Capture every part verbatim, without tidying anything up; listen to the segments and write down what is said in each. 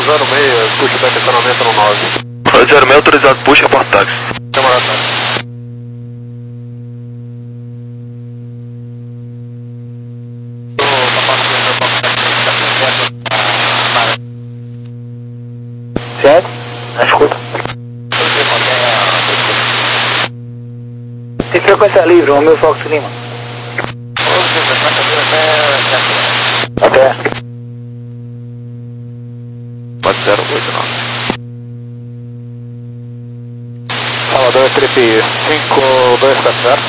zero seis, puxa o estacionamento no nove. zero seis autorizado, puxa a porta-táxi. Camarada táxi. Certo? Na escuta. Tem frequência livre, o meu Fox Lima. Até. quatro zero oito nove. Salvador, Trepi, cinco dois quatro zero.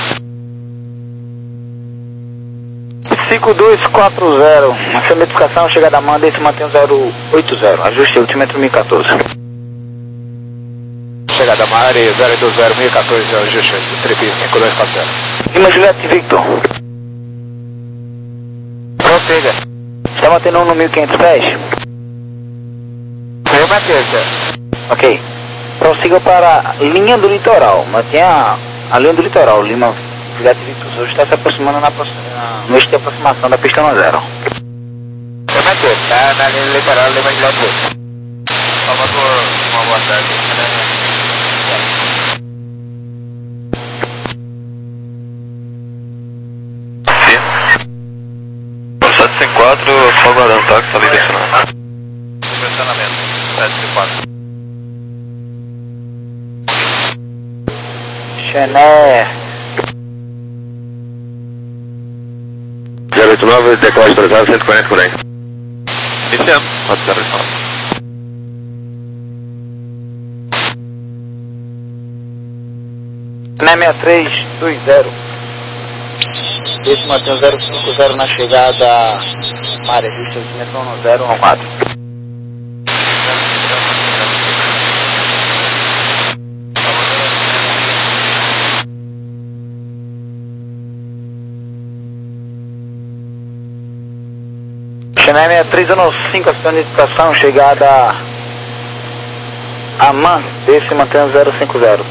cinco dois quatro zero, essa notificação, chegada a manda e se mantém zero oito zero, ajuste ultímetro mil e quatorze. Chegada Mari, zero oito zero, mil e quatorze, ajuste, Trepi, cinco dois quatro zero. Lima Juliette Victor. Prossiga. Está mantendo um no mil e quinhentos pés? Eu manter, Ok. Prossiga para a linha do litoral, mantenha a linha do litoral, Lima Juliette Victor. Hoje está se aproximando na, na, no eixo de aproximação da pista no zero. Eu manter, tá na linha literal, Lima Juliette Victor. Salvador, uma boa tarde. sete cinco quatro, só aguardando táxi, tá direcionado. Direcionamento, sete cinco quatro. Chené. zero oito nove, decola autorizado, cento e quarenta por aí. Iniciando, quatro zero oito nove. Chené seis três dois zero. Esse mantém zero cinco zero na chegada Mária, ajuste ultímetro no zero um quatro. Chené seis três um cinco, ação de identificação, chegada a Man, desse mantém zero cinco zero.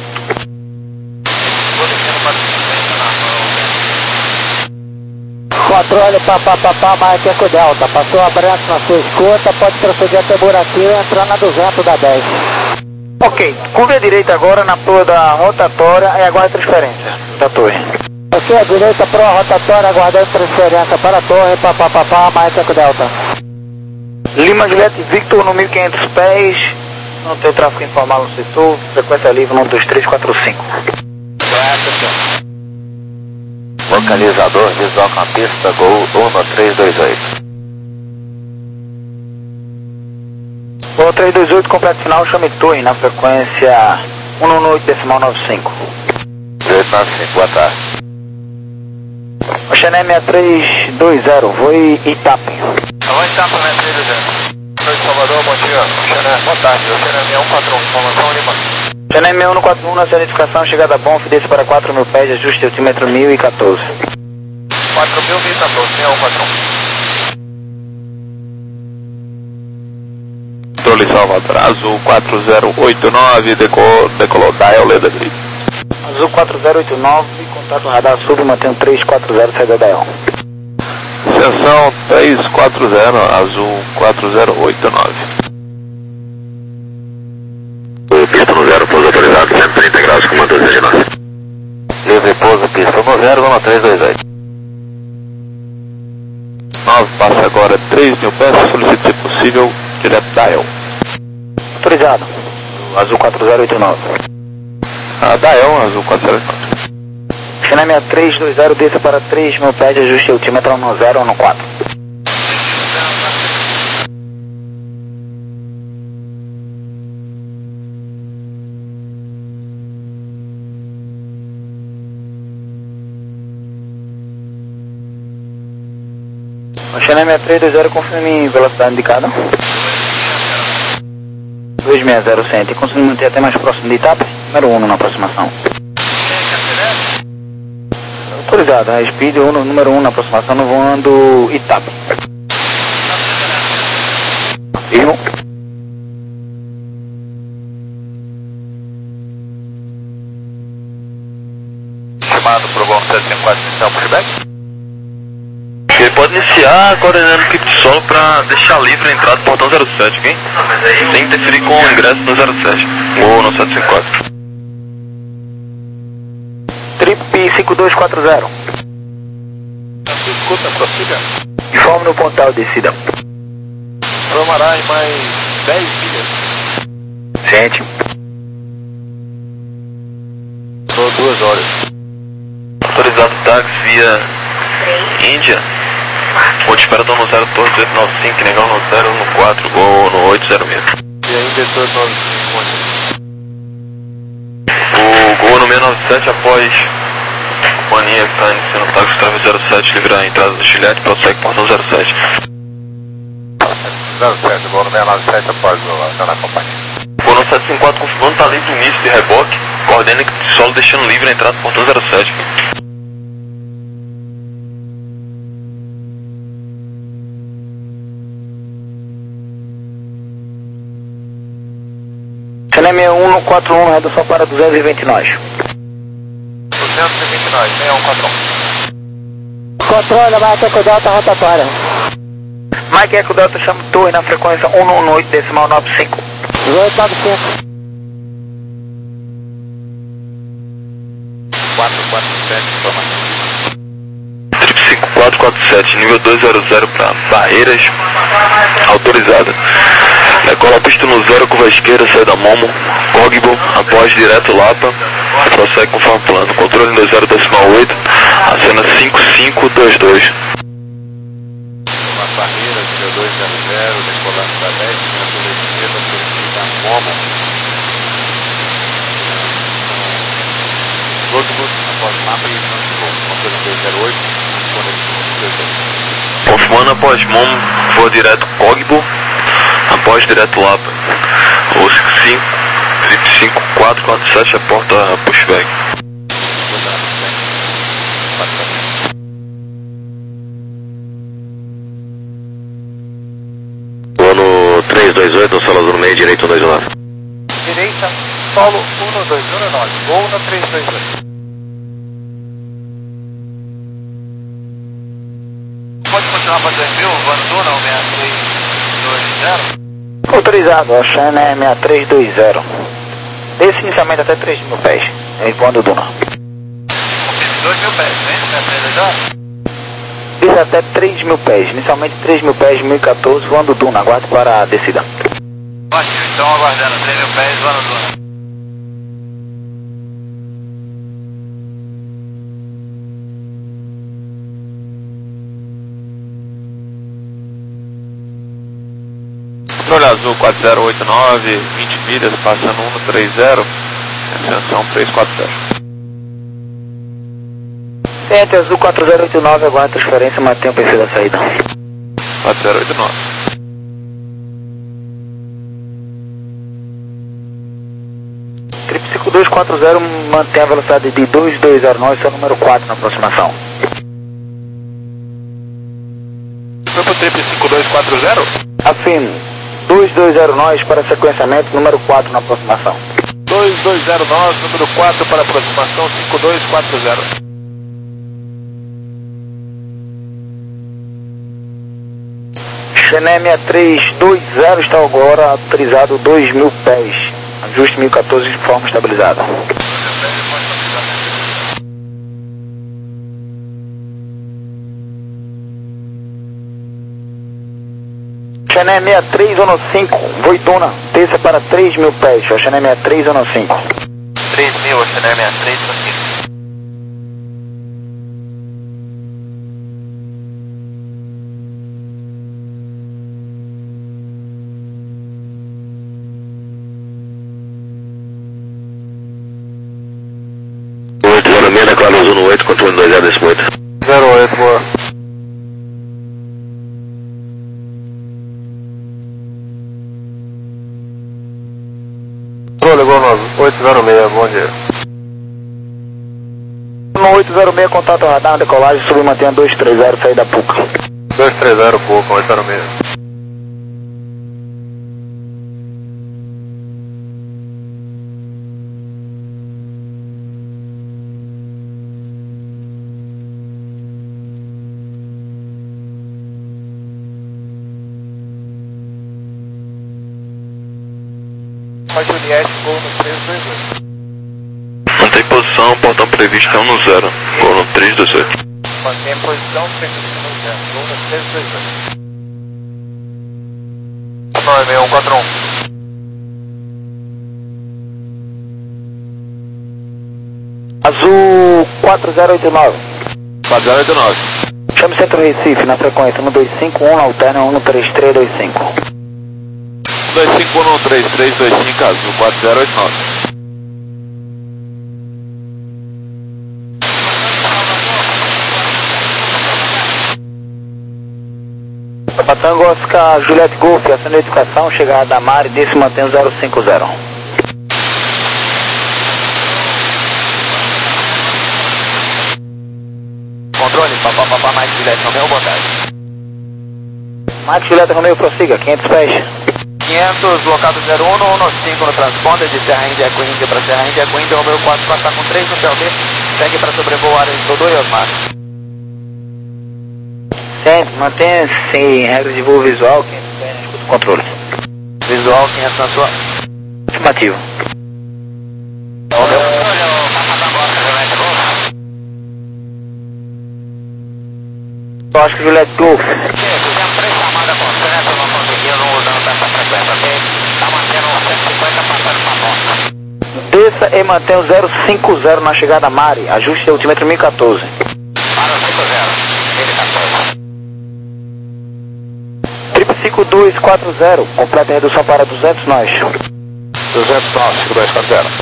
Controle papapá, marca Eco Delta, passou o abraço na sua escuta, pode proceder até o buraquinho e entrar na duzentos da dez. Ok, curva à direita agora na torre da rotatória e aguarde transferência da torre. Ok, à direita para a rotatória, aguardando transferência para a torre, papapá, marca Eco Delta. Lima Juliette Victor no mil e quinhentos pés, não tem tráfego informal no setor, frequência livre no dois três quatro cinco. Localizador visual com a pista, Gol um três dois oito. Gol três dois oito, completo final, chame torre na frequência um nove oito decimal nove cinco. oito nove cinco, boa tarde. O Chené seis três dois zero, voe Itape. Alô, Itape, seis três dois zero. Oi, Salvador, bom dia. Chené, boa tarde. O Chené seis um quatro um, informação Lima. Chené seis um quatro um, na sua identificação, chegada bom, desce para quatro mil pés, ajuste altímetro mil e quatorze. quatro mil, mil e quatorze, seis um quatro um. Torre Salvador, azul quatro zero oito nove, decolou, decolou Dial Leda. Azul quatro zero oito nove, contato radar sub, mantém três quatro zero, saída da Dial. Extensão três quatro zero, azul quatro zero oito nove. Pista no zero, pouso autorizado, cento e trinta graus, comando de nós. Livre pouso, pista no zero, vamos três dois oito. nove, passa agora três mil pés, solicito se possível, direto Dial. Autorizado. Azul quatro zero oito nove. Ah, Dial, azul quatro zero oito nove. Chené seis três dois zero, desça para três mil pés, ajuste altímetro no zero ou no quatro. O Chené seis três dois zero, confirme velocidade indicada. dois seis zero cem, e conseguindo manter até mais próximo de Itape, número um na aproximação. Autorizado, a Speed um, número um na aproximação, no voando Itape. Firmo. Chamado pro Gol sete cinco quatro, inicial pushback. pode iniciar coordenando o kit de solo para deixar livre a entrada do portão zero sete, ok? Sem interferir com o ingresso no zero sete ou no sete cinco quatro. Trip cinco dois quatro zero. Escuta, prossiga. Informe no pontal, descida. Promará em mais dez milhas. Gente. Por duas horas. Autorizado táxi via Índia. Ou te espera no zero dois oito nove cinco, negão no zero um quatro ou no oito zero seis. E ainda estou nove cinco. O Gol no seis nove sete após mania que está iniciando o táxi trave zero sete, livrar a entrada do Chilete, prossegue portão zero sete. zero sete, Gol no seis nove sete após o na companhia. Gol no sete cinco quatro confirmando, está livre o início de reboque, coordena que de solo deixando livre a entrada do portão zero sete. C N M um quatro um, redução para duzentos e vinte nós. duzentos e vinte nós, seis um quatro um. Controle, Mike Eco Delta rotatória. Mike Eco Delta, chama torre na frequência um um oito, decimal nove cinco. oito nove cinco. quatro quatro sete, toma. cinco quatro quatro sete, nível duzentos para barreiras, autorizada. Decola a pista no zero, curva esquerda, saída Momo, Cogbo, após direto Lapa, prossegue conforme plano. Controle no zero decimal oito, acena cinco cinco dois dois. Uma barreira, nível dois zero zero, decolando para dez, na curva esquerda, solicita Momo. Cogbo, após mapa e transpor. Controle dois zero oito, conexão dois zero oito. Confirmando após Momo, voo direto Cogbo, após direto Lapa. Ou cinco cinco, cinco quatro quatro sete, a porta pushback. Vou no três dois oito, no solo azul no meio, direito um dois nove. Direita, solo um dois um nove, gol na três dois oito. Pode continuar para dois mil, Vanduna, seis três dois zero. Autorizado, a China é seis três dois zero. Desce inicialmente até três mil pés. Em voando Duna. dois mil pés, né? seis três dois zero? Desce até três mil pés. Inicialmente três mil pés, mil e quatorze, voando Duna. Aguarde para a descida. Ótimo, estão aguardando três mil pés, Vanduna. Controle azul quatro zero oito nove, vinte milhas, passando um no três zero, ascensão três quatro zero. Centro azul quatro zero oito nove, aguarda a transferência e mantém o perfil da saída. quatro zero oito nove. Trip cinco dois quatro zero, mantém a velocidade de dois dois zero nove, seu número quatro na aproximação. Foi pro Trip cinco dois quatro zero? Afirmo. dois dois zero nós para sequenciamento, número quatro na aproximação. dois dois zero nove, número quatro para aproximação, cinco dois quatro zero. Chené seis três dois zero está agora autorizado dois mil pés. Ajuste mil e quatorze de forma estabilizada. Chené seis três um cinco, Voituna, desça para três mil pés, Chené seis três um cinco. três mil, Chené seis três um cinco. oito zero seis, declara azul no oito, controle dois zero desse oito. zero oito, boa. Controle, gol nove, oito zero seis, bom dia. No oito zero seis, contato radar, decolagem, submantenha dois três zero, saída Puca. dois três zero, Puca, oito zero seis. Lima Juliette, gol no três dois oito. Mantém posição, portão previsto é um no zero, gol no três dois oito. Mantém posição, previsto no zero, gol no três dois oito. nove seis um quatro um. Azul quatro zero oito nove. quatro zero oito nove. Chame Centro Recife na frequência um dois cinco um, alterna um três três dois cinco. um dois cinco um três três dois cinco, Azul quatro zero oito nove. Patango Oscar Juliette Golf, ação de educação, chegada da Mari, desse mantém o zero cinco zero. Controle, papapá, Mike Juliette, Romeu, boa tarde. Mike Juliette Romeu, prossiga, quinhentos pés. quinhentos, locado zero um, um cinco no transponder de Serra Índia, Eco Índia para Serra Índia, Eco Índia, Romeu quatro, passar com três no P L D, segue para sobrevoar em Dodô e Osmar. Sempre, mantenha-se regra de voo visual, quinhentos pés, escuta o controle. Visual, quinhentos na sua. Afirmativo. Romeu. Oscar Juliette Golf. Fizemos três chamadas com centro, não conseguiram usando essa frequência, ok? Tá mantendo cento e cinquenta, passando pra porta. Desça e mantenha o zero cinco zero na chegada Mari, ajuste a altímetro mil e quatorze. Para o cinco zero, mil e quatorze. Triple cinco dois quatro zero, completa a redução para duzentos nós. duzentos nove, cinco dois quatro zero.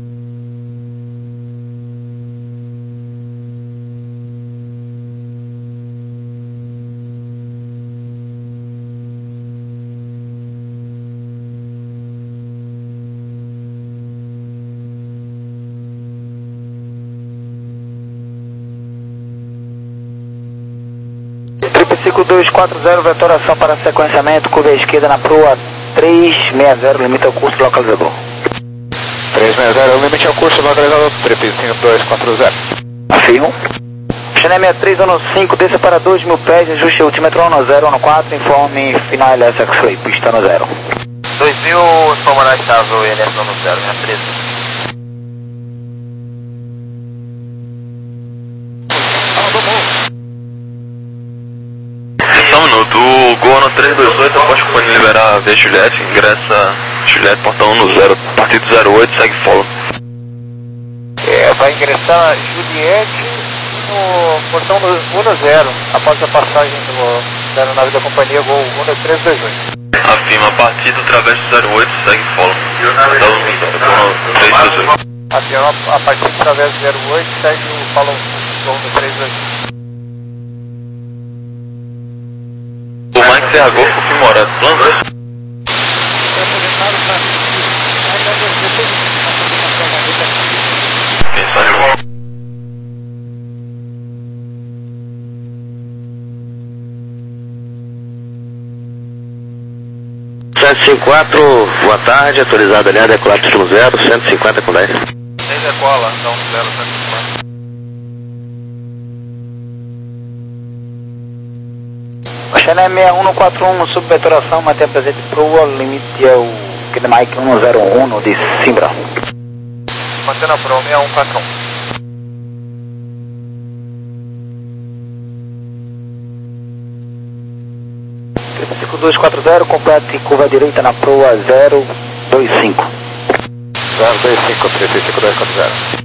cinco dois quatro zero, vetoração para sequenciamento, curva à esquerda na proa três seis zero, limite ao curso localizador. três seis zero, limite ao curso localizador, triplo cinco dois quatro zero. Afirmo. China sessenta e três um cinco, desça para dois mil pés, ajuste altímetro um zero um quatro, informe final L S X-Ray, pista no zero. dois mil, formulário estável, L S no zero, minha treze. Só um minuto, o gol no três dois oito, após o companheiro liberar a via Juliette, ingressa Juliette, portão um no zero, partido zero oito, segue follow. É, vai ingressar Juliette no portão um no zero, após a passagem do, da aeronave da companhia, gol um no três dois oito. Afirma, partido através do zero oito, segue follow. Portão no três dois oito. Afirma, a partir através do zero oito, segue o follow gol no três dois oito. O Mike Serra Golf, confirmado, plano. sete cinco quatro, boa tarde, atualizado ali, decolar título zero, cento e cinquenta com dez. Sem decola, então zero cento e cinquenta. China seis um quatro um, subvetoração, mantém presente proa, limite é o Mike um zero um de Simbra. Mantendo a proa seis um quatro um. cinco dois quatro zero, complete curva direita na proa zero dois cinco. zero dois cinco, três cinco dois quatro zero.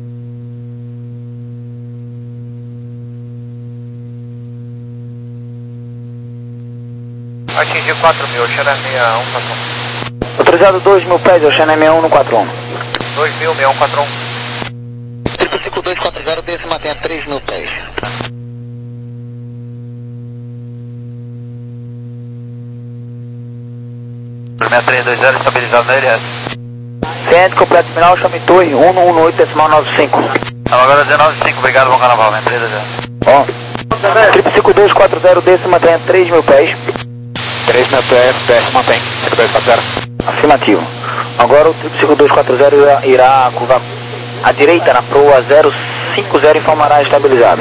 Atingiu quatro mil, China seis um quatro um. Autorizado dois mil pés, o China seis um quatro um. dois mil, seis um quatro um. cinco dois quatro zero, desse mantenha três mil pés. seis três dois zero, estabilizado na L S. Ciente, completo final, chame Torre, um um um oito decimal nove cinco. Agora dezenove cinco, obrigado, bom carnaval, seis três dois zero. Ó, triple cinco dois quatro zero, desse mantenha três mil pés. três mil pés, desce, mantém, cinco dois quatro zero. Afirmativo. Agora o triple cinco dois quatro zero irá, irá curvar à direita na proa zero cinco zero, informará estabilizado.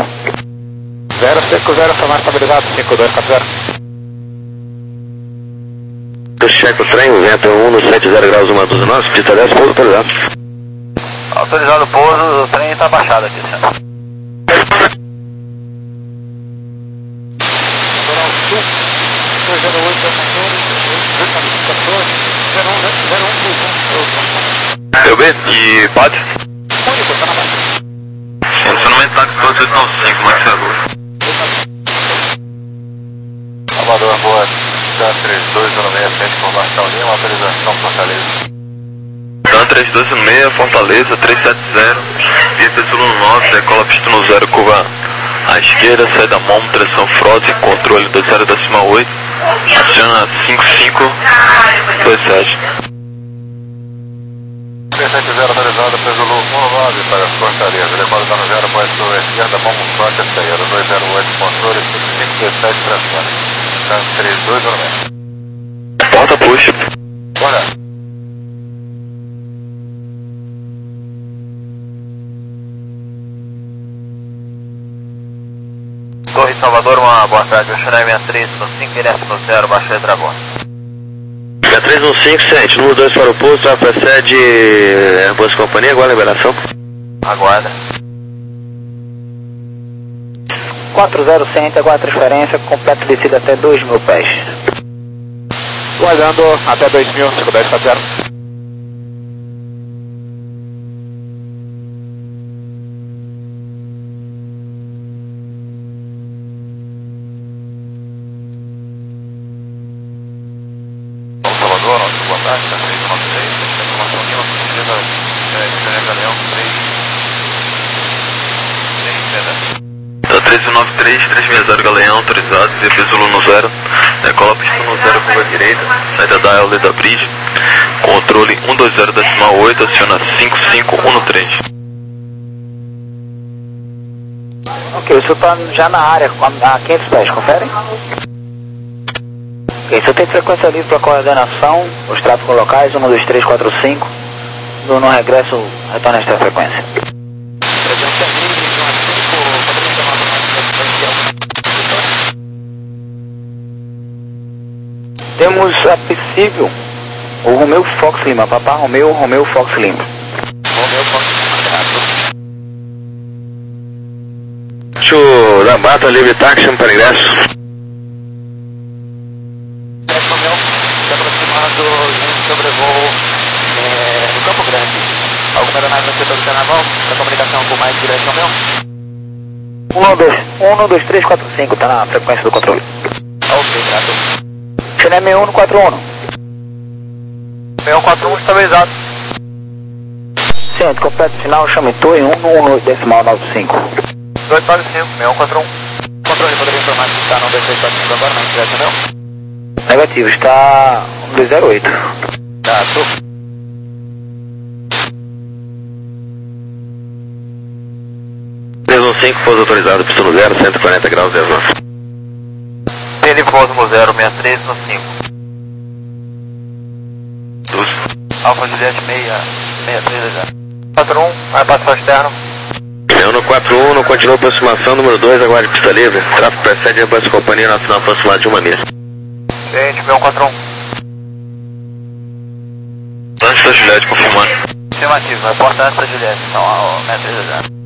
zero cinco zero, informar estabilizado, cinco dois quatro zero. checa o trem, vento um no sete zero graus, uma dúzia nove, pista dez, pouso autorizado. Autorizado o pouso, o trem está baixado aqui, senhor. Eu B e pode? Estacionamento táxi todos oito nove cinco, Max Agora. Salvador, boa. Dan três dois zero seis, frente com Marcão Lima, autorização Fortaleza. Dan três dois zero seis, Fortaleza, três sete zero, via P Y nove, decola pista no zero, curva à esquerda, sai da mão, direção Frose, controle dois zero decimal oito, aciona cinco cinco dois sete. três sete zero autorizado, P Y nove para Fortaleza, decola está no zero, pode sua esquerda, mão frente, saída dois zero oito, controle cinco cinco dois sete, pressione. Dan três dois zero seis. Porta puxa. Bora. Torre Salvador, uma boa tarde. O Xanai sessenta e três no cinco, N F no zero, baixa letra agora. sessenta e três no cinco, sente, número dois para o posto, a precede Airbus Companhia, agora a liberação. Aguarda. quatro zero cento, agora a transferência, completa descida até dois mil pés. Guardando até dois mil, cinco dez quatro zero. Salvador, nosso boa tarde, três nove três, informação Lima, Fortaleza, Xangai Galeão, três, três pedras. três nove três, três seis zero Galeão, autorizado, via P Y no zero, decola pista no zero, curva direita, saída da L da Bridge, controle um dois zero decimal oito, aciona cinco cinco um no três. Ok, o senhor está já na área, a quinhentos pés, conferem? Ok, o senhor tem frequência livre para coordenação, os tráficos locais, um dois três quatro cinco, no, no regresso, retorna esta frequência. Temos a possível o Romeo Fox Lima, Papá Romeo, Romeo Fox Lima. Romeo Fox Lima. Show da Mata, livre táxi para ingresso. Romeo, se aproximando em sobrevoo é, no Campo Grande. Alguma aeronave no setor do Carnaval, para comunicação com mais direção meu? um dois três quatro cinco, está na frequência do controle. Ok, grato. Xanai sessenta e um no quatro um. sessenta e um quatro um estabilizado. Centro, completo final, chame Torre um no um decimal nove cinco. dois nove cinco, sessenta e um quatro um. Controle, poderia informar que está no dois três quatro cinco agora, na direção meu? Negativo, está um dois zero oito. Grato. três um cinco, pouso autorizado, pista no zero, cento e quarenta graus, dez nove. Ele pouso no zero, sessenta e três no cinco. Luz. Alfa Juliette seis, seis três zero. quatro um, vai passar externo. Eu no quatro um, continua aproximação, número dois, aguarde pista livre. Tráfego precede Airbus Companhia Nacional aproximado de uma milha. Gente, sessenta e um quatro um. Antes da Juliette, confirmando. Afirmativo, vai porta antes da Juliette, então, a sessenta e três zero.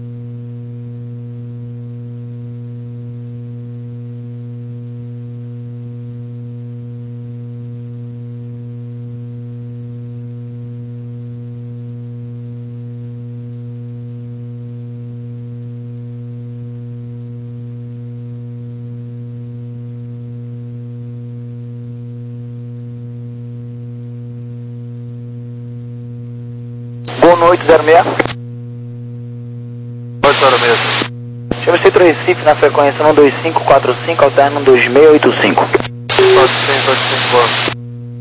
Gol no oito zero seis. oito zero seis. Chama Centro Recife na frequência um dois cinco quatro cinco, alterna um dois seis oito cinco. dois seis oito cinco.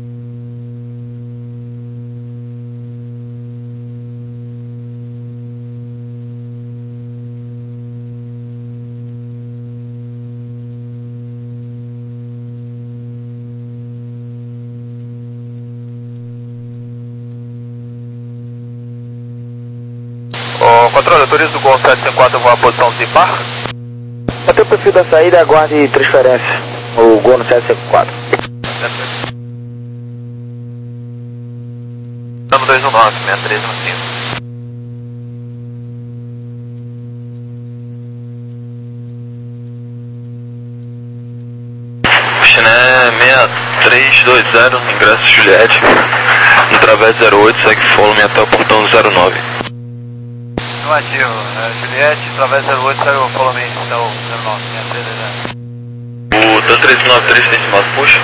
O controle, autoriza o Gol sete cinco quatro voar a posição de par. Até o perfil da saída, aguarde transferência. O Gol no sete cinco quatro. dois um nove, seis três um cinco. Chiné seis três dois zero, ingresso Juliette. No través zero oito, segue follow-me até o portão zero nove. Afirmativo, é, Juliette, través zero oito, segue o follow-me até o zero nove, seis três dois zero. O TAN três um nove três tem estimado puxa.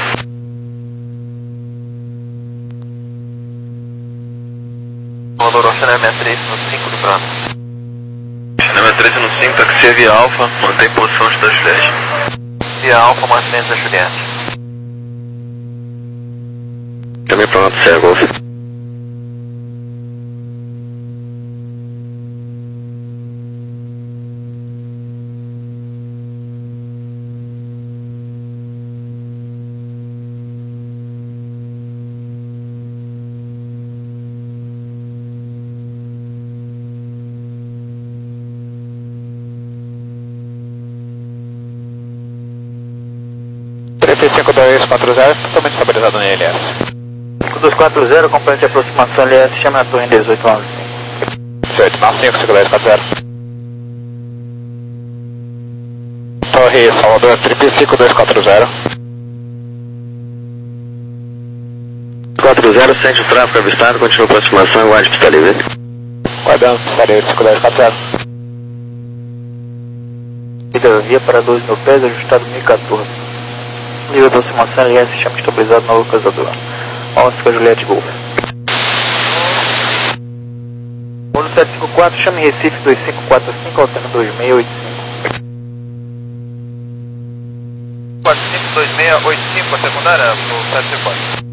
Valor Chiné seis três no cinco do Prado. Chiné seis três no cinco, taxi via Alfa, mantém posição antes da Juliette. Via Alfa, mantém-se a Juliette. Também pronto, Sierra Golf. trinta e cinco dois quatro zero, totalmente estabilizado no I L S. cinco dois quatro zero, acompanhante de aproximação L S, chama a torre dezoito nove cinco. dezoito nove cinco, cinco dois quatro zero. Torre Salvador, trinta e cinco dois quatro zero. quatro zero, sente o tráfego avistado, continua a aproximação e guarde pista livre. Guardando, pista livre, cinco dois quatro zero. Hidrovia para doze mil pés, ajustado mil e quatorze. Nível de aproximação L S, chama estabilizado no localizador. Oscar Juliette Golf. Bônus sete cinco quatro, chame Recife dois cinco quatro cinco, alternando dois seis oito cinco. quatro cinco dois seis oito cinco, a secundária, pro sete cinco quatro.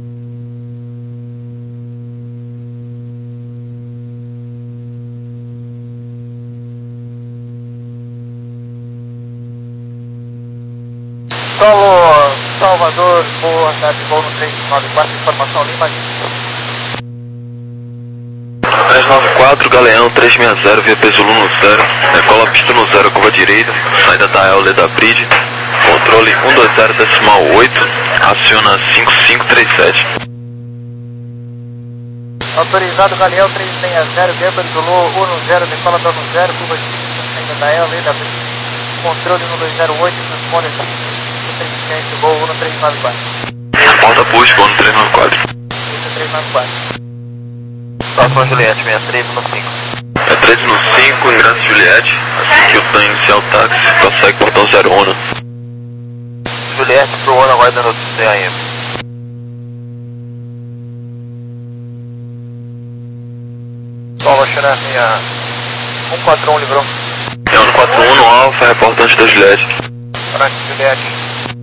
Solo Salvador, boa tarde, voo no três nove quatro, informação Lima. três nove quatro, Galeão três seis zero, via peso Luno zero, decola pista no zero, curva direita, saída da Euler da Bridge, controle um dois zero decimal oito, aciona cinco cinco três sete. Autorizado Galeão três seis zero, via peso Luno um zero, decola Dono zero, curva direita, saída da Euler da Bridge, controle um dois zero oito, responde voo no três nove quatro. Porta push, voo no três nove quatro. três nove quatro. Próximo Juliette, seis três no cinco. seis três no cinco, ingresso Juliette, assim que o TAN iniciar o táxi, prossegue portão zero um. Juliette pro Ono, aguardando C A M. Solo Chiné um quatro um, livrou. É um quatro um no Alfa, reportante da Juliette. Frank Juliette.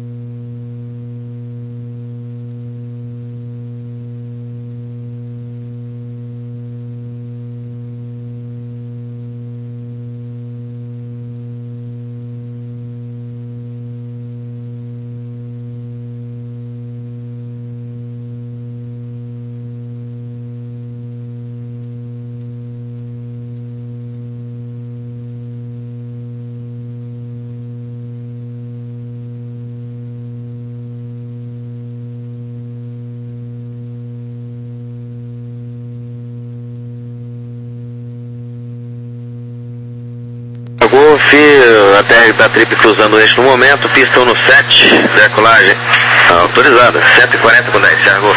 Golf, a T R da Trip cruzando o eixo no momento, pista um no sete, decolagem autorizada, sete e quarenta com dez, Sierra Golf.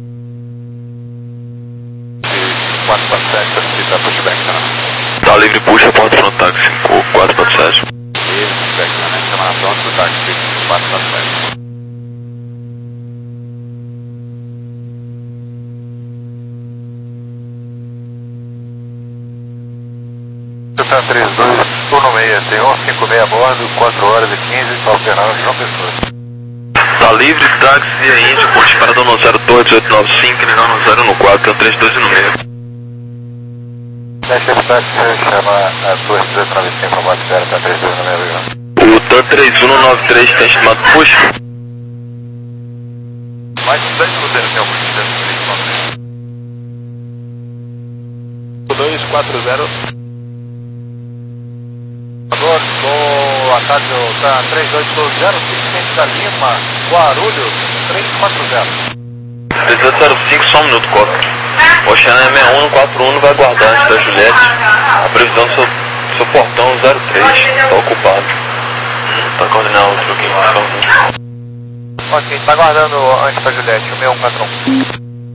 quatro quatro sete, solicita pushback, tá? Tá livre, puxa, porta no táxi, quatro quatro sete. Livre, pushback, tá? Semana pronto pro táxi, quatro quatro sete. Tá três dois, turno seis, tem um cinco seis a bordo, quatro horas e quinze, tá operando João Pessoa. Tá livre, táxi via Índia, ponte parada no zero dois oito nove cinco, ligar no zero no quatro, tem um três dois no meio. Deixa esse táxi, chama a torre dezoito nove cinco, abate zero, tá três dois no meio. O TAN três um nove três tem estimado push. Mais de dois cruzeiros tem alguns cruzeiros três nove três. dois quatro zero. Do ataque do tá, três dois zero, assistente da Lima, Guarulhos, três quatro zero. três oito zero cinco, só um minuto, Costa. Oceano é sessenta e um, quatro um, vai aguardar antes da Juliette. A previsão do seu, seu portão zero três, está ocupado. Tá coordenando outro aqui, então. Ok, tá aguardando antes da Juliette, o sessenta e um quatro um.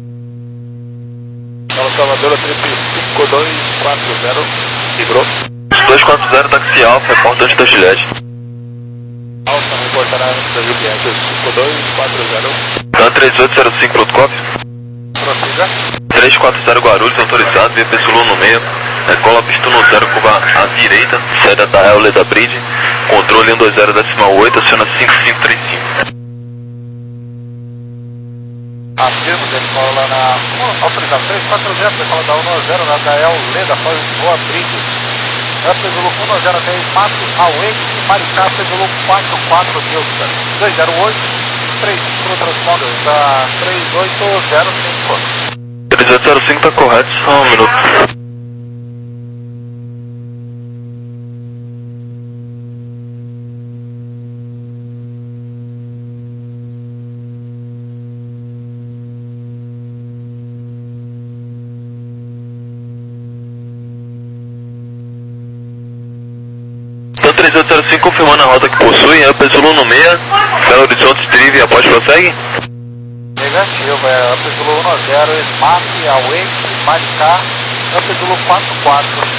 Fala Salvador, trip cinco dois quatro zero, vibrou. dois quatro zero, táxi Alfa, porta antes da Juliette. Alfa, reportará antes da Juliette, cinco dois quatro zero. Tá três oito zero cinco, protocolo. Prossiga. três quatro zero Guarulhos, autorizado, via Pessulô no meio. Decola pista no zero, curva à direita, saída da El Leda Bridge. Controle um dois zero decimal oito, aciona cinco cinco três cinco. Afirmo, decola na... autorizado, três quatro zero, decola da um zero na da El Leda, após Boa Bridge. Pessulô um zero dez, Mato, Away, Maricá, Pessulô quatro quatro mil, dois zero oito, três cinco no transponder, da três oito zero cinco. três oito zero cinco tá correto, só um minuto. Então três oito zero cinco confirmando a rota que possui, é Pessulô no meio, Belo Horizonte, Trive, após prossegue? Negativo, é Pessulô um zero, Smart, Away, Maricá, Pessulô quatro quatro.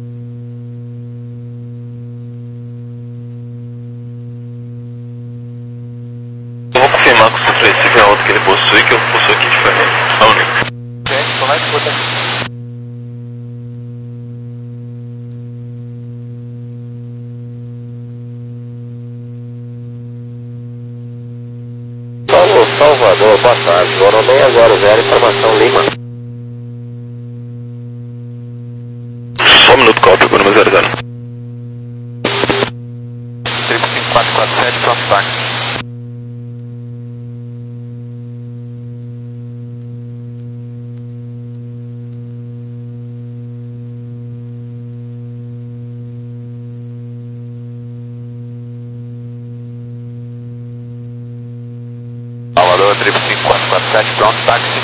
Eu vou confirmar com o seu princípio a rota que ele possui, que eu possuo aqui diferente. Só um minuto. Gente, tô na escuta. Alô, Salvador, boa tarde. Coronel zero zero, informação Lima. Só um minuto, cópia, número zero zero. Trip cinco quatro quatro sete, pronto, táxi. Salvador, trip cinco quatro quatro sete, pronto, táxi.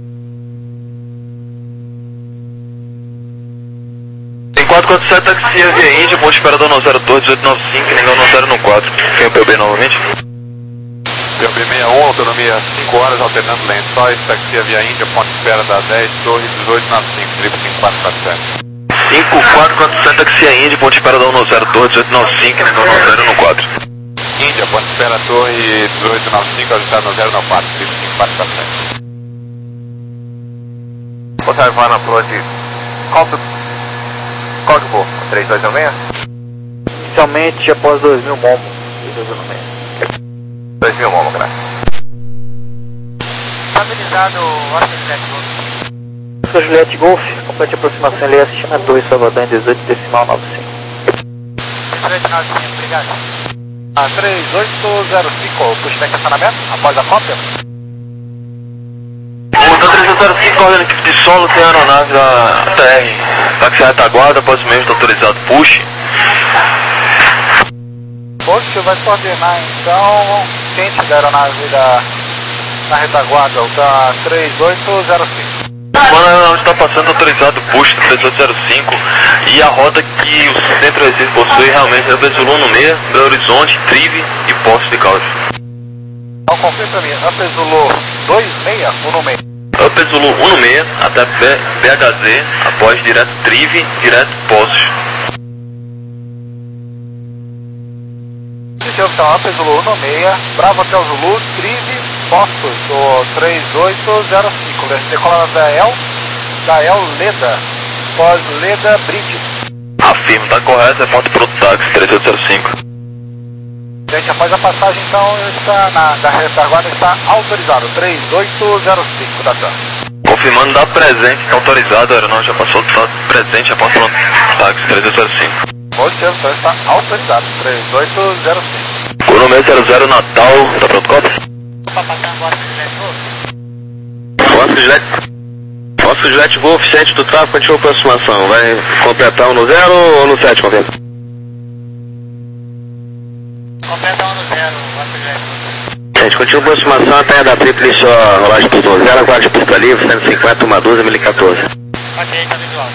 Tem quatro quatro sete, táxi via Índia, ponto esperador no zero dois, dezoito noventa e cinco, negão no zero um quatro. Quem é o P B novamente? P B sessenta e um, autonomia cinco horas, alternando lençóis, taxia via Índia, ponto espera da dez, torre dezoito noventa e cinco, trip cinco quatro quatro sete. cinco quatro quatro sete, táxi Índia, ponto esperador no zero dois, dezoito noventa e cinco, negão no zero um quatro. Índia, ponto espera, torre dezoito noventa e cinco, ajustado no zero nove quatro, trip cinco quatro quatro sete. Você vai na approach, qual que qual que for? três dois nove seis? Inicialmente após dois mil momo. dois mil momo, graças. Estabilizado, Oscar Juliette Golf. Oscar Juliette Golf, complete aproximação L S, chama dois, Salvador em dezoito decimal noventa e cinco. dezoito noventa e cinco, obrigado. Ah, três oito zero cinco, pushback acionamento, após a cópia. O três oito zero cinco, correndo equipe de solo, tem a aeronave da T R. Táxi retaguarda, após o mesmo está autorizado, push. Poxa, vai coordenar então quente da aeronave da, na retaguarda, o da três oito zero cinco. Quando a aeronave está passando, autorizado, push do três oito zero cinco. E a rota que o centro Recife possui realmente é o Pessulô no meio, Belo Horizonte, Trive e Poços de Caldas. Então confirma pra mim, Pessulô dois seis ou no meio? Pessulô um no meio, até B H Z, após direto Trive, direto Poços. Então, Pessulô um no meio, Bravo Hotel Zulu, Trive, Poços, do três oito zero cinco, decolada da El, da El Leda, pós Leda Bridge. Afirmo, tá correto, é ponto pro táxi três oito zero cinco. Gente, após a passagem, então, está na, da retaguarda está autorizado, três oito zero cinco da T A M. Confirmando da presente, está autorizado, a aeronave já passou, está presente, é ponto pro táxi três oito zero cinco. Pode ser, então está autorizado, três oito zero cinco. Coronel zero zero Natal, tá pronto, cópia? Para passar agora Oscar Juliette. Oscar Juliette Golf, sete do tráfego, continua a aproximação. Vai completar um no zero ou no sete, completa? Completa um no zero, Oscar Juliette. Gente, continua a aproximação até da trip, deixou a rolagem por zero, aguarde de pista livre, cento e cinquenta, uma doze, mil e quatorze. Ok, tá visual.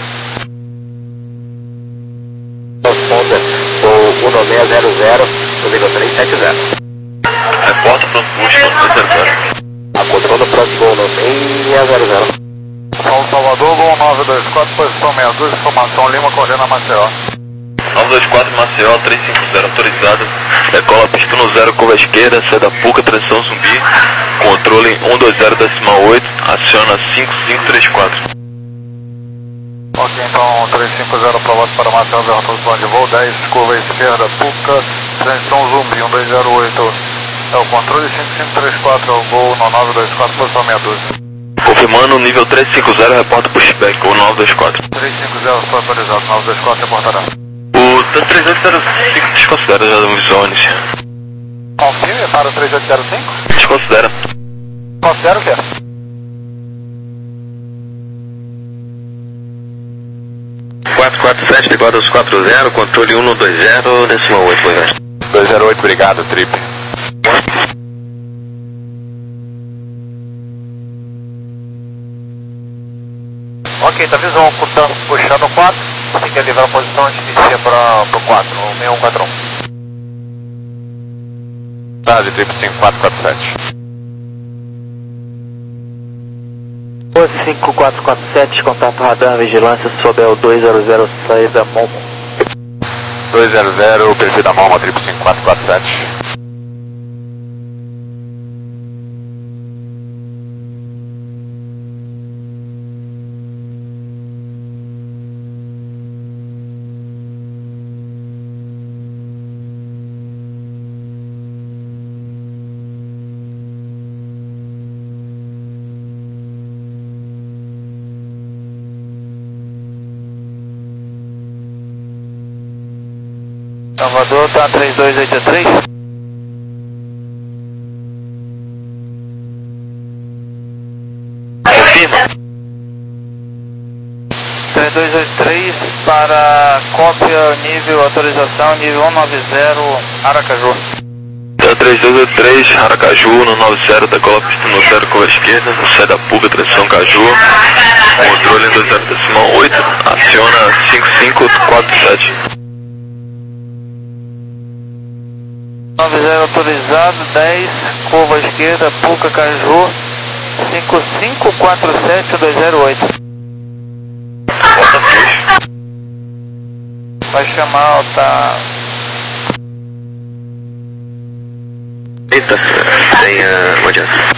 Ponta, ou um nove seis zero zero, código três sete zero. Reporta para o posto dois zero zero. Apontou no próximo um nove seis zero zero. São Salvador, Gol nove dois quatro, posição sessenta e dois, informação Lima, coordena Maceió. nove dois quatro Maceió, trezentos e cinquenta, autorizado. Decola pista no zero, curva esquerda, sai da Puca, transição zumbi. Controle um dois zero decimal oito, aciona cinco cinco três quatro. Ok, então trezentos e cinquenta aprovado para Maceió, derrotado plano de voo, dez, curva esquerda, Puca, transição zumbi, um dois zero oito. É o controle cinco cinco três quatro, é o Gol no nove dois quatro, posição sessenta e dois. Confirmando, nível trezentos e cinquenta, reporta pushback, o nove dois quatro. trezentos e cinquenta foi autorizado, nove dois quatro reportará. O trezentos e cinco desconsidera já no visual inicial. Confirme para o três oito zero cinco? Desconsidera. Considera o quê? quatro quatro sete, decola dos quatro zero, controle um dois zero, decimal oito, pois dois zero oito, obrigado, trip. Ok, tá visual, portanto, puxando o quatro, você quer livrar a posição de inicia para o quatro, o seis um quatro um. Tá, de trip cinco quatro quatro sete. cinco quatro quatro sete, contato radar, vigilância sob o dois zero zero, saída Momo. dois zero zero, perfil da Momo, trip cinco quatro quatro sete. Salvador, tá três dois oito três. Confirma. três dois oito três para cópia, nível, autorização, nível cento e noventa, Aracaju. três dois oito três, Aracaju, no nove zero, decola pista no zero, curva esquerda, sai da Puca, transição Caju. Controle em dois zero decimal oito, aciona cinco cinco quatro sete. nove zero autorizado, dez, curva esquerda, Puca, Caju, cinco cinco quatro sete dois zero oito. Bota push. Vai chamar alta. Eita, tem a... não adianta.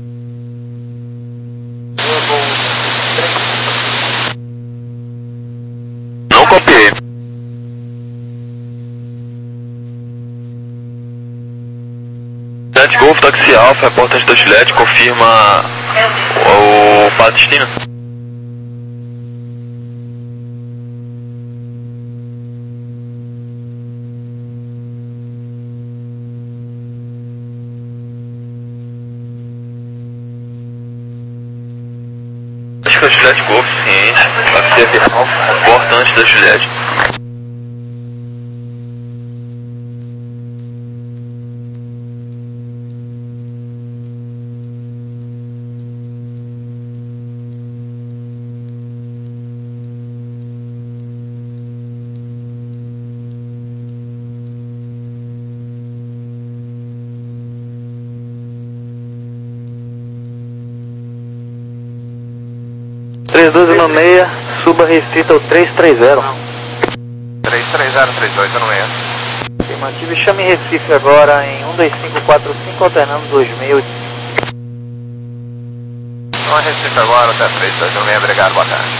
Não copiei. Jet Golf, táxi Alfa, reportante da Juliette, confirma o, o Palestina. Acho que a Juliette Golf, ciente, táxi Alfa, reportante da Juliette. três dois um seis, suba restrita ao três três zero. três três zero, três dois zero seis. Afirmativo, chame Recife agora em um dois cinco quatro cinco, alternando dois seis oito. Não é Recife agora, até três dois zero seis, obrigado, boa tarde.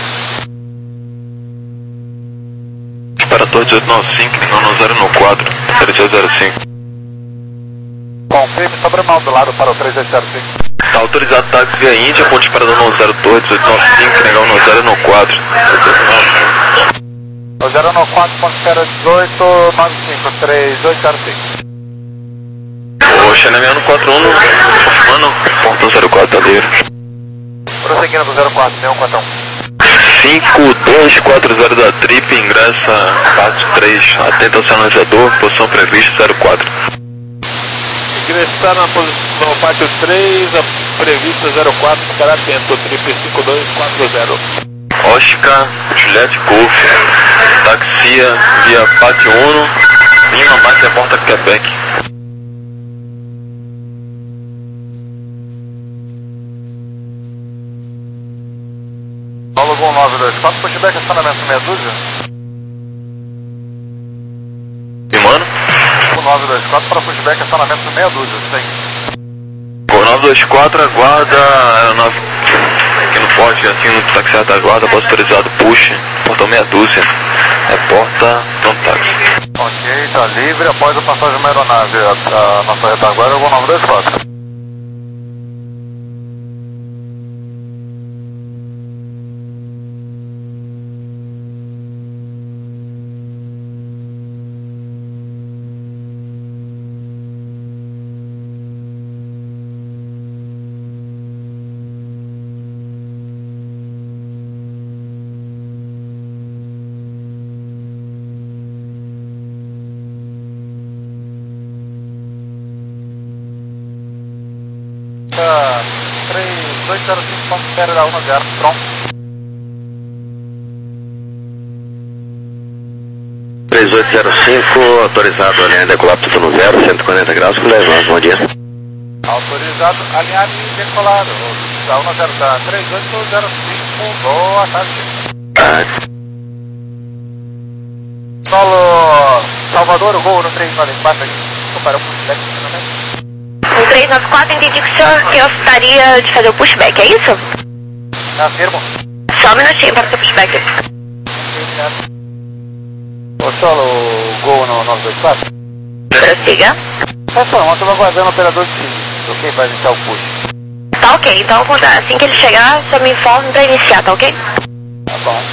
Operator dezoito nove cinco, no zero no quatro, três zero zero cinco. Confirme sobre mal do lado para o três oito zero cinco. Tá autorizado táxi via Índia, ponte de parada no zero dois, dezoito nove cinco, negar no zero no quatro. O zero nove quatro, ponto zero dezoito, nove cinco, três oito zero cinco. O Xanemiano quatro um, confirmando, ponto zero quatro, Tadeiro. Prosseguindo do zero quatro, seis um quatro um. cinco dois quatro zero da Trip, ingressa quatro três, atenta ao sinalizador, posição prevista zero quatro. ingressar na posição no pátio três, a prevista zero quatro, ficará atento, trip cinco dois quatro zero. Oscar, Juliette Golf, taxia via pátio um, Lima Máquina Porta Quebec. Paulo Gol nove dois quatro, pushback, acionamento meia dúzia. E mano? nove dois quatro para pushback, acionamento meia dúzia, sim. Gol nove dois quatro, aguarda aeronave aqui no forte, assim no taxi da guarda, autorizado, push, portão meia dúzia. É porta, não táxi. Ok, tá livre, após a passagem da aeronave, a, a nossa retaguarda é o Gol nove dois quatro. três oito zero cinco, ponto zero um zero, pronto. três oito zero cinco, autorizado alinhar decolar tudo no zero, cento e quarenta graus, com levante, bom dia. Autorizado alinhar e decolar, da um zero da três oito zero cinco, boa tarde. Ah. Solo Salvador, o Gol no três nove quatro aqui, para o pushback, no três nove quatro, entendi que o senhor gostaria de fazer o pushback, é isso? Afirmo. Só um minutinho para o seu pushback. O Solo Gol no nove dois quatro. Prossiga. Pessoal, nós estamos aguardando o operador de serviço, ok? Para iniciar o push. Tá ok, então assim que ele chegar, você me informa para iniciar, tá ok? Tá bom.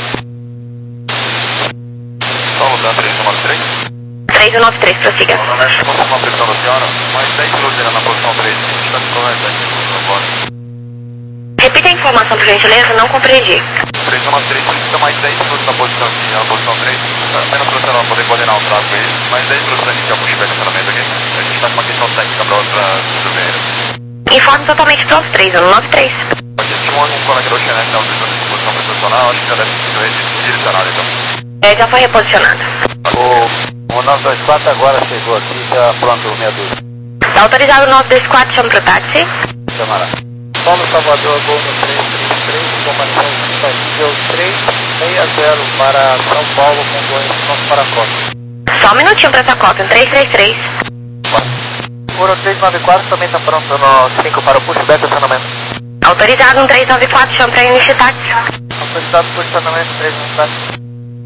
Solo da três nove três. três nove três, prossiga. Confirma a pressão do oceano, mais dez minutos ainda na posição três, está com noventa agora. Repita a informação, por gentileza, não compreendi. três nove três, fica mais dez minutos na posição aqui, na posição três, apenas para o oceano poder coordenar o tráfego aí, mais dez minutos para iniciar o pushback acionamento aqui. A gente está com uma questão técnica para outra surveira. Informe totalmente pronto, três nove três. Pode ser um, um conector Xenex na posição posicional, acho que já deve ser direcionado então. É, já foi reposicionado. O nove dois quatro agora chegou aqui, já pronto, meia dúzia. Tá autorizado o nove dois quatro, chama pro táxi. Camarada. Solo Salvador, Gol no três três três, informação nível três seis zero para São Paulo com dois pontos para a Costa. Só um minutinho pra essa cota, três três três. O três nove quatro também está pronto no cinco para o pushback acionamento. Autorizado um três nove quatro, chama pra início táxi. Autorizado posicionamento três nove quatro.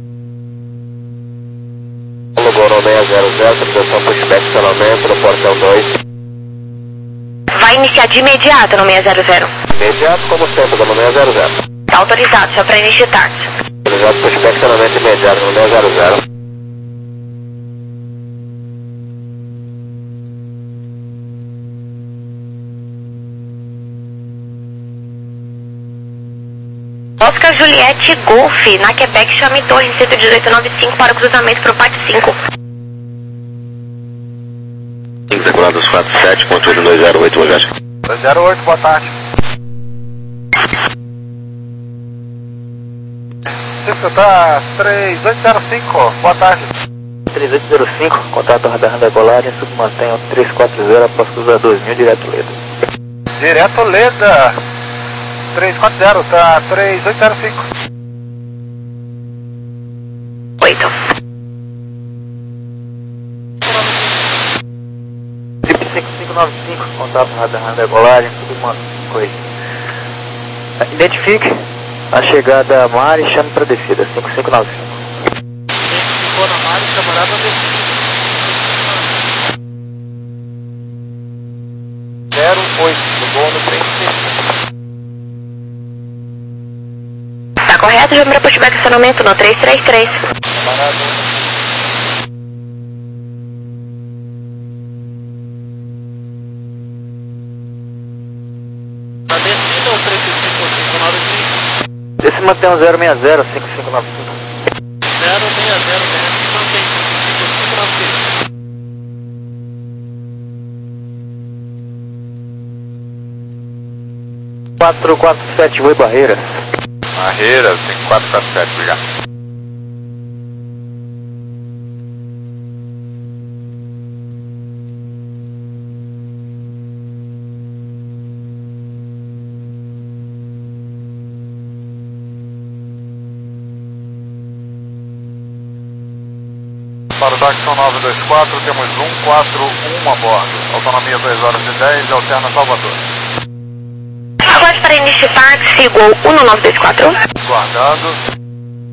Gol no seis zero zero, autorização pushback acionamento no portão dois. Vai iniciar de imediato no seis zero zero. Imediato, como sempre, no seis zero zero. Tá autorizado, só para início táxi. Autorizado pushback acionamento imediato no seis zero zero. Oscar Juliette Golf, na Quebec, chame Torre cento e dezoito noventa e cinco para o cruzamento para o pátio cinco. Decolado quatro sete ponto oito dois zero oito, lugar. dois zero oito, boa tarde. Cisco, tá três oito zero cinco, boa tarde. três oito zero cinco, contato radar decolar, submantenha três quatro zero após cruzar dois mil, direto Leda. Direto Leda. três quatro zero, tá três oito zero cinco. oito. cinco cinco nove cinco, contato radar decolar, submantenha. Identifique a chegada a mar e chame para descida, cinco cinco nove cinco. Ficou na mar e camarada descida. zero oito, Gol no três seis. Tá correto, já para pushback acionamento no três três três. Camarada. Na descida ou três cinco cinco nove cinco? Esse mantém um zero seis zero, cinco cinco nove cinco. zero seis zero, mantém cinco cinco nove cinco. quatro quatro sete, oi Barreiras. Barreiras, cinco quatro quatro sete, obrigado. Para o táxi nove dois quatro, temos um quatro um a bordo. Autonomia duas horas e dez, alterna Salvador. Aguarde para início de táxi, Gol um nove dois quatro. Guardado.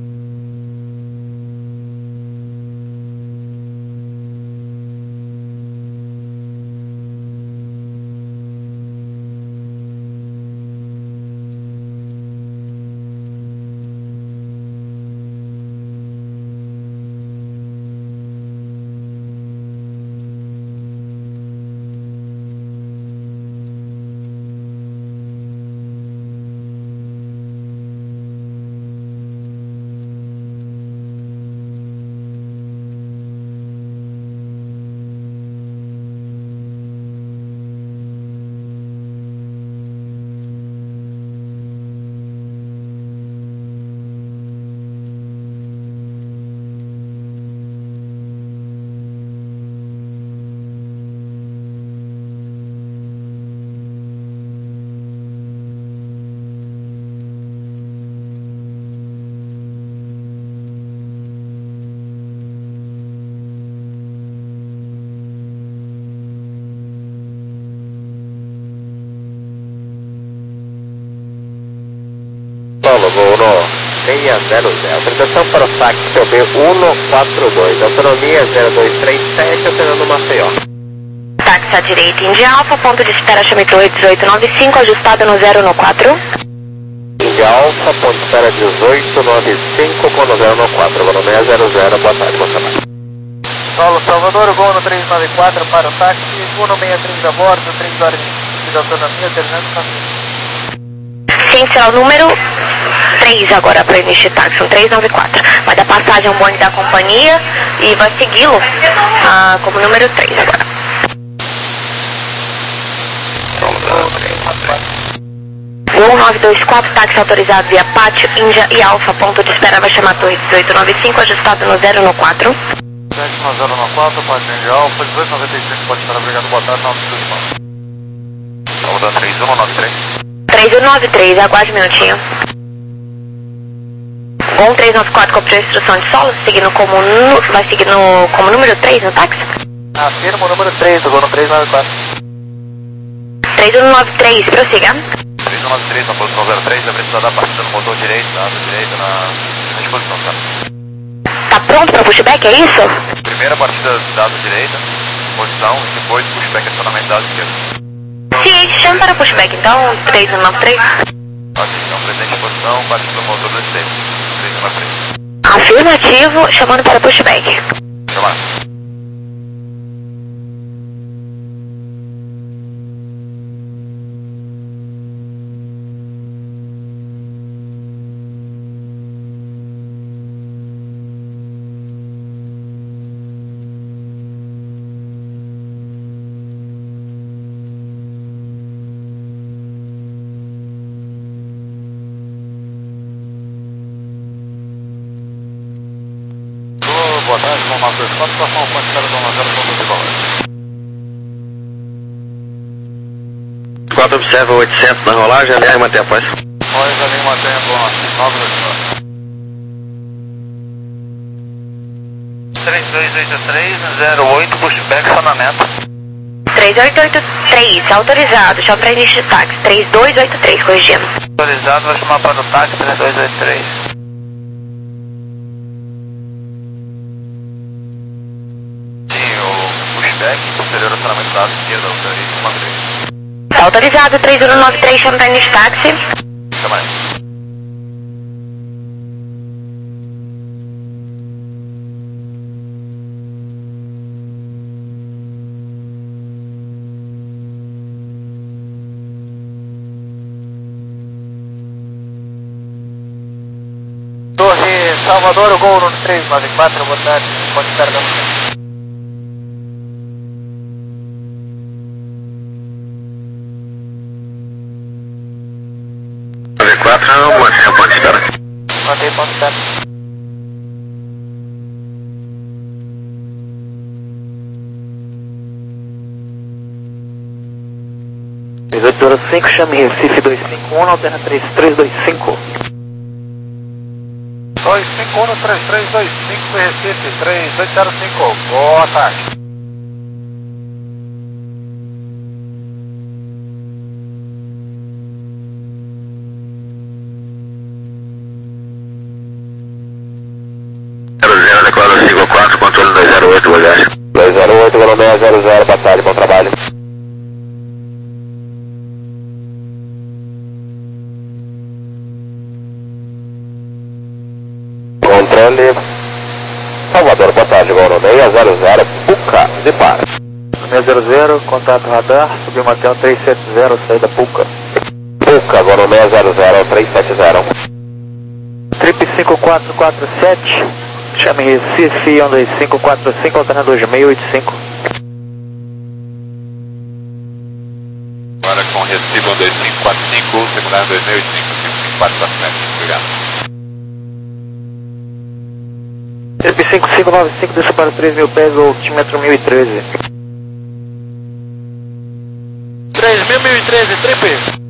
Solo Gol seis zero zero, autorização para o táxi P B um quatro dois, autonomia zero dois três sete, operando Maceió. Táxi à direita, Índia Alfa, ponto de espera chame Torre dezoito nove cinco, ajustado no zero no quatro. Índia Alfa, ponto de espera dezoito nove cinco, com zero no quatro, autonomia zero zero, boa tarde, bom trabalho. Solo Salvador, Gol no três nove quatro para o táxi, um seis três a bordo, três horas de autonomia, trezentos e Sim, será o número três agora para início de táxi, um três nove quatro. Vai dar passagem ao bonde da companhia e vai segui-lo ah, como número três agora. Gol nove dois quatro, táxi autorizado via Pátio, Índia e Alfa, ponto de espera vai chamar Torre dezoito nove cinco, ajustado no zero no quatro. sete no zero no quatro, Pátio Índia Alfa, dezoito noventa e cinco, pode esperar, obrigado, boa tarde, nove dois quatro. Salvador três um nove três. três um nove três, aguarde um minutinho. Gol três nove quatro, copiou a instrução de solo, seguindo como, nu, vai seguir no, como número três no táxi? Afirma o número três, Gol no três nove quatro. três um nove três, prossiga. três um nove três, na posição zero três, vai precisar dar partida no motor direito, tá? Do direito na, na disposição, tá? Tá pronto para pushback, é isso? Primeira partida dado direita, posição, e depois pushback acionamento dado esquerdo. Sim, chama para pushback, então, três um nove três. Ok, então presente em posição, partida do motor do três um nove três. Afirmativo, chamando para pushback. Chamar. Boa tarde, Gol nove dois quatro, próximo ao ponto de espera do zero ponto de valor. quatro observa oitocentos na rolagem, aliás, manter a paz. Pois ali mantém a boa, nove dois quatro. três dois oito três, zero oito, pushback, acionamento. três oito oito três, autorizado, chama para início de táxi, três dois oito três, corrigindo. Autorizado, vai chamar para o táxi, três dois oito três. Posterior acionamento dado esquerda, autorizado, uma vez. Tá autorizado, três um nove três, chama para início de táxi. Chama aí. Torre Salvador, Gol no três nove quatro, boa tarde, pode esperar da você. Ok, ponto certo. dezoito zero cinco, chame Recife dois cinco um, alterna três três dois cinco. dois cinco um, três três dois cinco, Recife, três oito zero cinco, boa tarde. Declara cinco quatro, controle dois zero oito, Goiás. dois zero oito, Colômbia zero zero, boa tarde, bom trabalho. Controle Salvador, boa tarde, Colômbia zero zero, Puca, de par. seis zero zero, contato radar, Subimatel três sete zero, saída Puca. Puca, Colômbia zero zero, três sete zero. Trip cinco quatro quatro sete, chame Recife um dois cinco quatro cinco, alterna dois seis oito cinco. Agora com Recife um dois cinco quatro cinco, secundário dois seis oito cinco, cinco cinco quatro quatro sete, obrigado. Trip cinco cinco nove cinco, desce para três mil pés, altímetro mil e treze. três mil, mil e treze, Trip.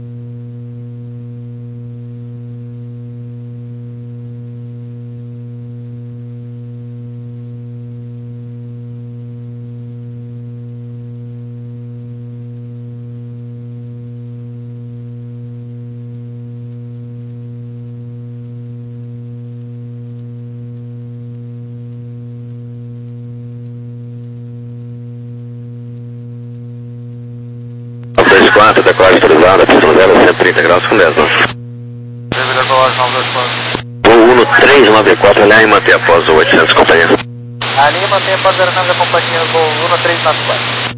dois quatro, decora autorizada, pista zero cento e trinta graus com dez, não. Devido a nove dois quatro. Voo uno três nove quatro, aliar e manter após o oitocentos, companhia. Ali mantém a coordenação da companhia do um três nove quatro.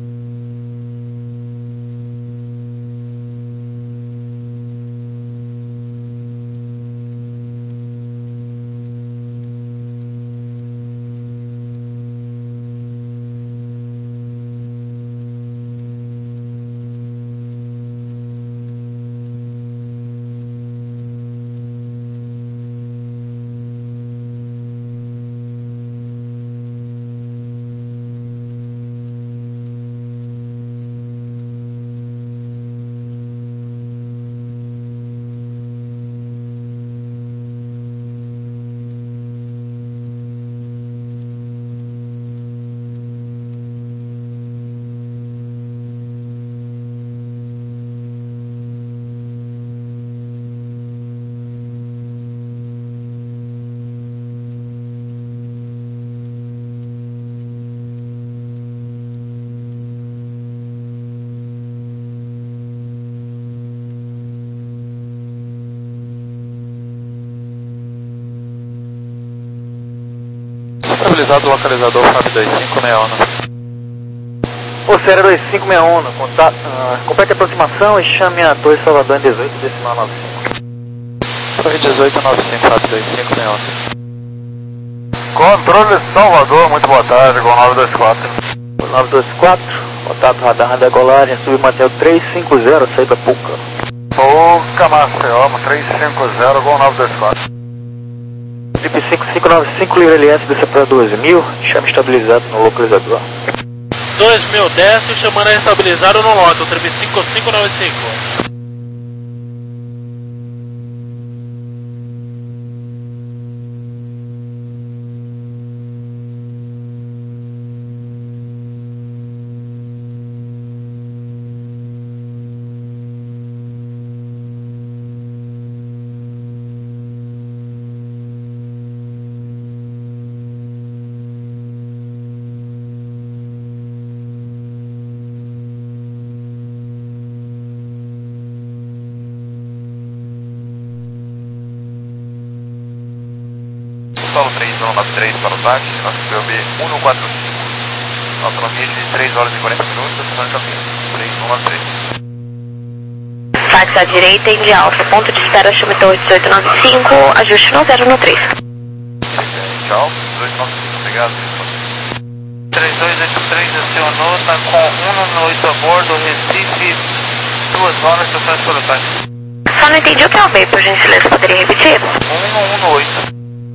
Estabilizado o localizador F A B dois cinco seis um. O Sierra dois cinco seis um, contato, uh, complete a aproximação e chame a Torre Salvador em dezoito decimal nove cinco. Torre dezoito nove cinco, F A B dois cinco seis um. Controle Salvador, muito boa tarde, com nove dois quatro. nove dois quatro, contato radar, decolagem, Subimatel três cinco zero, saída Puca. Puca, Maceió, três cinco zero, com nove dois quatro. Trip cinco cinco nove cinco, livre L S, desce para doze mil, chame estabilizado no localizador. dois mil, desce, chamando a estabilizado no lote, o Trip cinco cinco nove cinco. Solo três um nove três para o táxi, nosso P O B um quatro cinco. Autonomia de três horas e quarenta minutos, semana caminho. três um nove três. Táxi à direita, Indy Alfa, ponto de espera, chame Torre dezoito nove cinco, ajuste no zero no três. Tchau, dezoito nove cinco, obrigado. três dois oito três acionou, está com um oito a bordo, Recife, duas horas, sofrendo pelo táxi. Só não entendi o que é o B, por gentileza, poderia repetir? um um oito.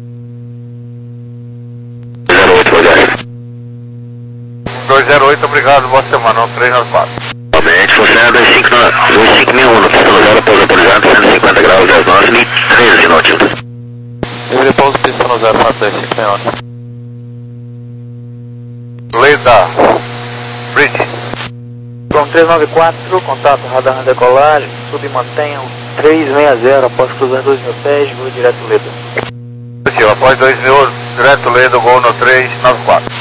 zero oito, Rogério. dois zero oito, obrigado, boa semana, um três nove quatro. Somente, você é dois cinco mil e um, pista no zero, pouso autorizado, cento e cinquenta graus, dez nove, mil e treze Nautilus. Livre pouso, pista no zero, quatro dois cinco mil. Leda, Bridge. Bom, três nove quatro, contato radar na decolagem, sub mantenha três seis zero, após cruzar dois mil pés, voo direto Leda. Positivo, após dois mil, direto Leda, gol no três nove quatro.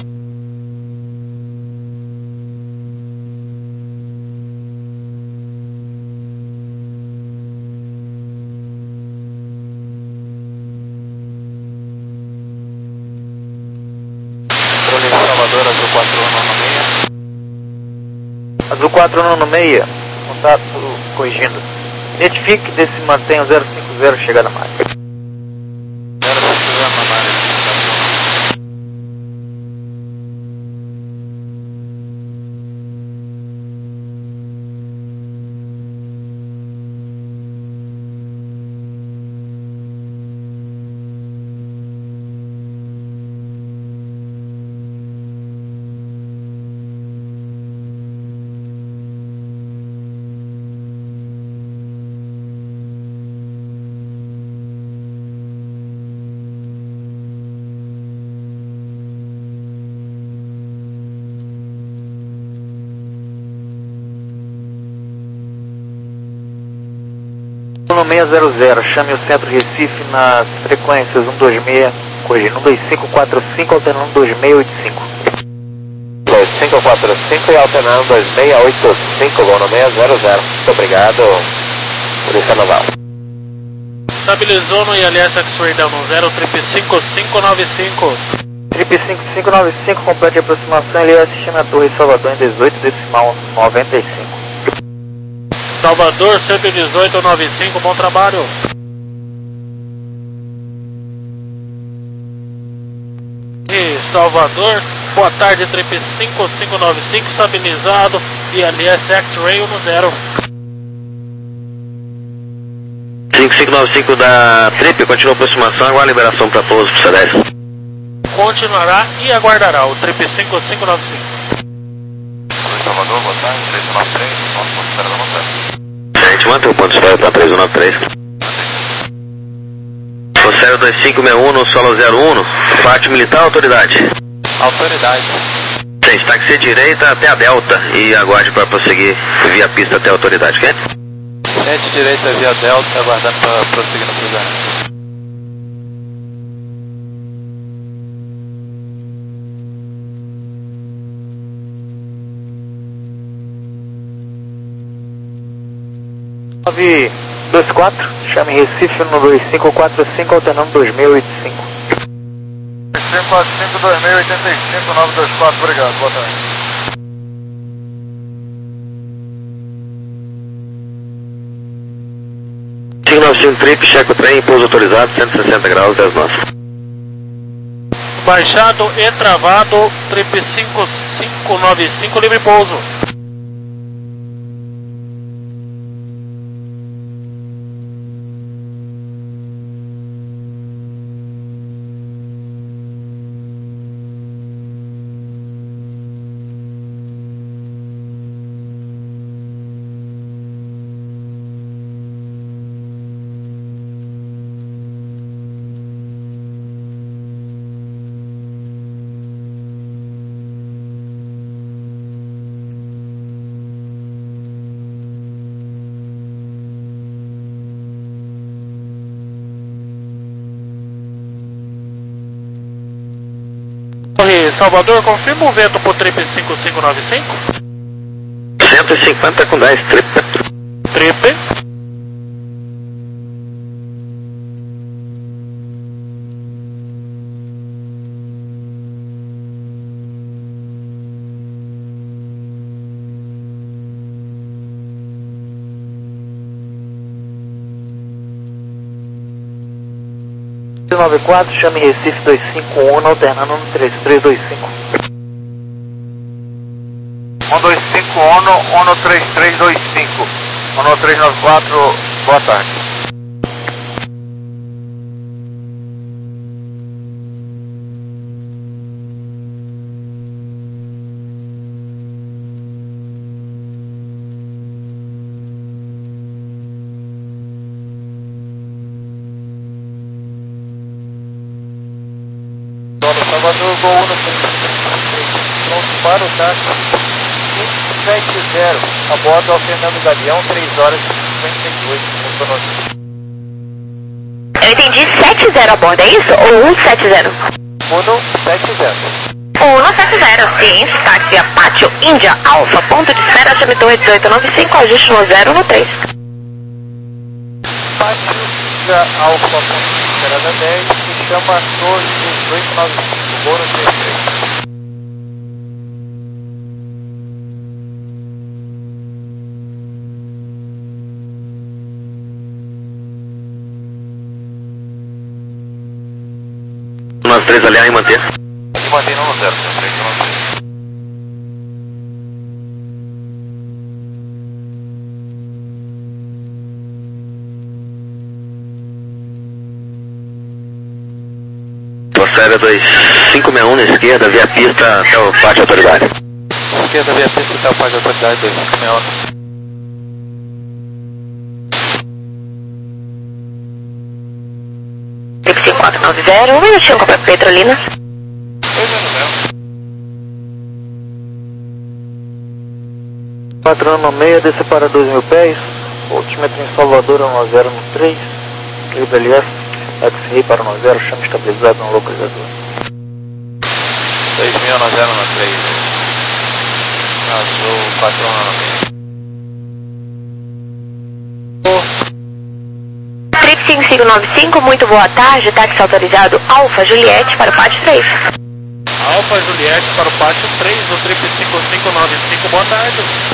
Azul quatro nove seis, contato corrigindo. Identifique, desse mantenha zero cinco zero, chegada a máquina. zero cinco zero na área. um seis zero zero, chame o centro Recife nas frequências um dois seis, corrigindo, um dois cinco quatro cinco, alternando dois seis oito cinco. dois cinco quatro cinco e alternando dois seis oito cinco, voo no seis zero zero. Muito obrigado, Polícia Naval. Estabilizou no I L S X-Ray Down zero, trip cinco cinco nove cinco. Trip cinco cinco nove cinco, complete a aproximação, L S chame a Torre Salvador em dezoito decimal noventa e cinco. Salvador cento e dezoito noventa e cinco, bom trabalho. E Salvador, boa tarde, trip cinco cinco nove cinco, estabilizado, I L S X-Ray no zero. cinco cinco nove cinco da Trip, continua a aproximação, agora a liberação para pouso para C dez. Continuará e aguardará o trip cinco cinco nove cinco. Salvador, boa tarde, três nove três, nosso ponto de espera da montanha. Gente, mantém o ponto de espera para três um nove três. Conselho dois cinco seis um no solo zero um, parte militar, autoridade. Autoridade. Gente, táxi direita até a Delta e aguarde para prosseguir via pista até a autoridade, ok? Gente direita via Delta, aguardando para prosseguir no cruzamento. nove dois quatro, chame Recife no dois cinco quatro cinco, alternando dois seis oito cinco. dois cinco quatro cinco, dois seis oito cinco, nove dois quatro, obrigado, boa tarde. cinco nove cinco Trip, checa o trem, pouso autorizado, cento e sessenta graus, dez nove. Baixado e travado, trip cinco cinco nove cinco, livre pouso. Salvador, confirma o vento pro trip cinco cinco nove cinco? cento e cinquenta com dez, Trip. Trip. nove quatro, chame Recife dois cinco um, alternando no três três dois cinco. um dois cinco um, um três três dois cinco, um três nove quatro, boa tarde. Salvador, Gol uno três três, pronto para o táxi cento e setenta, a bordo ao Fernando Galeão, três horas e cinquenta e dois minutos. Eu entendi setenta a bordo, é isso? Ou cento e setenta? uno setenta. uno setenta, sim, táxi Apache Índia Alfa, ponto de espera, chame torre dezoito noventa e cinco, ajuste no zero no três. Apache Índia Alfa, ponto de espera da dez, se chama torre dezoito noventa e cinco, voo no trinta e três. Nós três alinhar e manter. E mantém no zero, três no zero. Procede dois cinco seis um na esquerda, via pista até o pátio de autoridade. Esquerda, via pista até o pátio de autoridade, dois cinco seis um. cinco quatro nove zero, um minutinho com a Petrolina. Patrão no meio, desce para dois mil pés, altímetro em Salvador, um zero no três, equilíbrio L S, X-Ray para um zero, chama estabilizado no localizador. seis mil no zero no três. Azul, patrão no meio. cinco cinco nove cinco, muito boa tarde, táxi autorizado Alfa Juliette para o pátio três. Alfa Juliette para o pátio três, do trip cinco cinco nove cinco, boa tarde.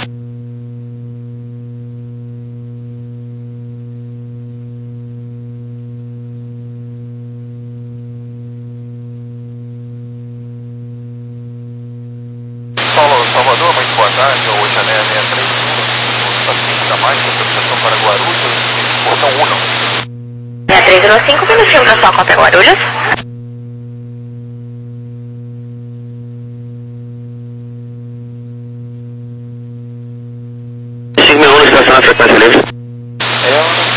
Paulo, Salvador, muito boa tarde, o Oceanéia seiscentos e trinta e um, cinco da marcha, autorização para Guarulhos, portão um. seiscentos e trinta e cinco, minutinho para sua conta Guarulhos. cinco seis um na estação na frequência livre. É,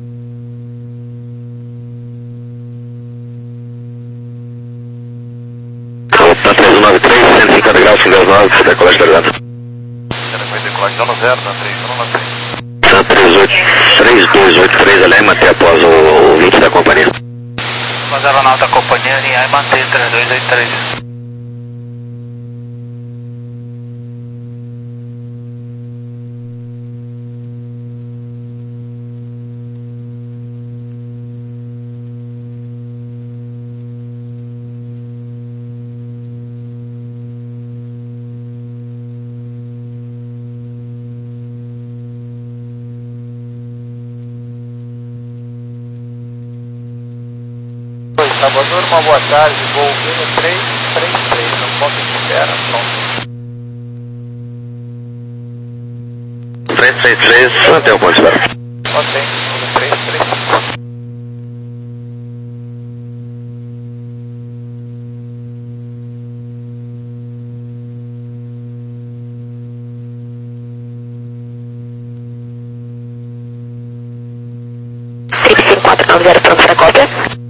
Opa, três um nove três, cento e cinquenta graus, cinco nove, você decolagem da garganta. foi decolagem no zero, na três um nove três. São três oito três dois oito três, alinhar e manter após o, o vinte da companhia. Mas aeronauta companhia, alinhar e manter três dois oito três. Salvador, uma boa tarde, voo N três três três, no ponto de espera, pronto. três três três, até o ponto de espera. Ok, N três três três. Trip cinco quatro nove zero, pronto para cópia.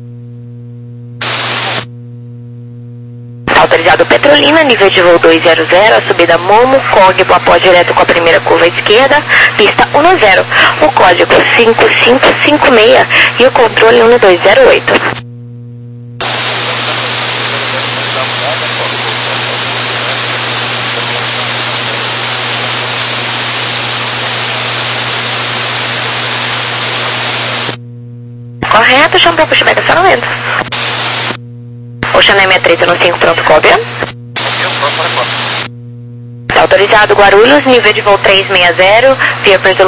Autorizado Petrolina, nível de voo dois zero zero, a subida Momo, código após direto com a primeira curva à esquerda, pista um zero, o código cinco cinco cinco seis e o controle um dois zero oito. Correto, chama para pushback acionamento. Oceanéia seiscentos e trinta e cinco, pronto, cópia. Autorizado Guarulhos, nível de voo três seis zero, via